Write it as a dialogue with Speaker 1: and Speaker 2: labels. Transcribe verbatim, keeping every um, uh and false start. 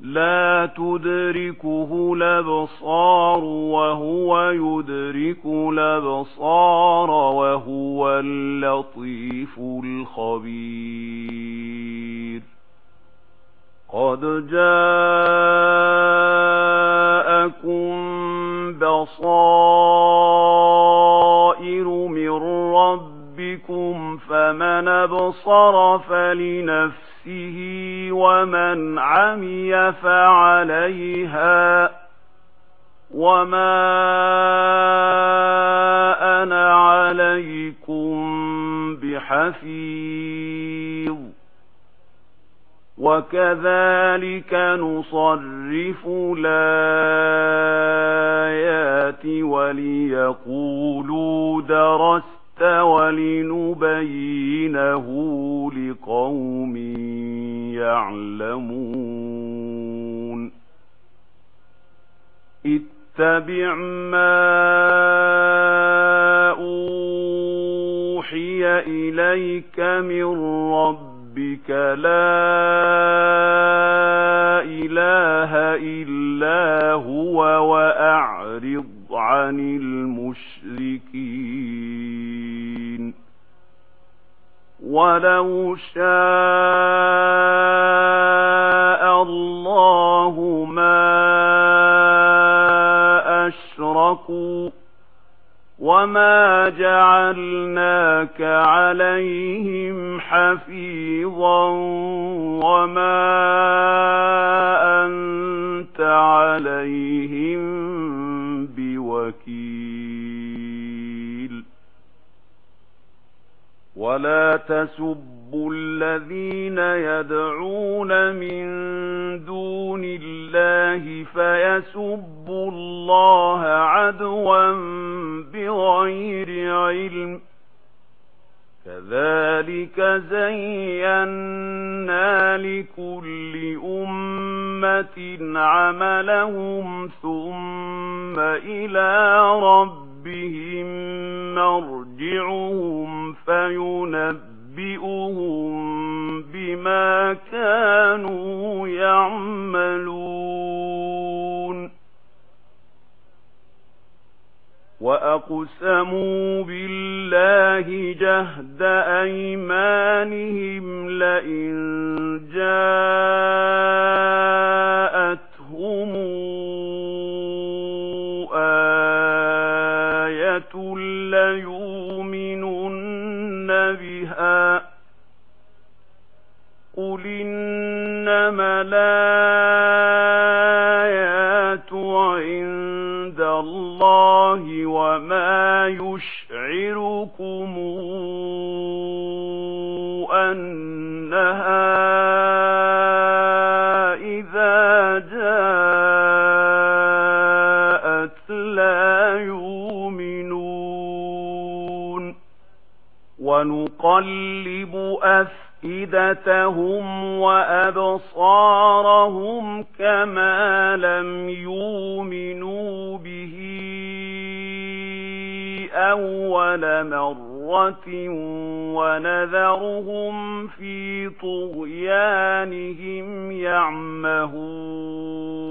Speaker 1: لا تدركه الأبصار وهو يدرك الأبصار وهو اللطيف الخبير قد جاءكم بصائر من ربكم فمن أبصر فلنفسه ومن عمي فعليها وما أنا عليكم بحفيظ وكذلك نصرف الآيات وليقولوا درست ولنبينه لقوم يعلمون اتبع ما أوحي إليك من ربك لا إله إلا هو وأعرض عن المشركين ولو شاء الله ما أشركوا وما جعلناك عليهم حفيظا وما أنت عليهم بوكيل ولا تسبوا الذين يدعون من دون الله فيسبوا الله عدوا بغير علم كذلك زينا لكل أمة عملهم ثم إلى ربهم مرجعهم فينبئهم بما كانوا يعملون وأقسموا بالله جهد أيمانهم لئن جاءتهم آية ليؤمنن بها قل إنما الآيات عند الله وما يشعركم أنها إذا جاءت لا يؤمنون ونقلب أفئدتهم وأبصارهم كما لم يؤمنوا به أول مرة ونذرهم في طغيانهم يعمهون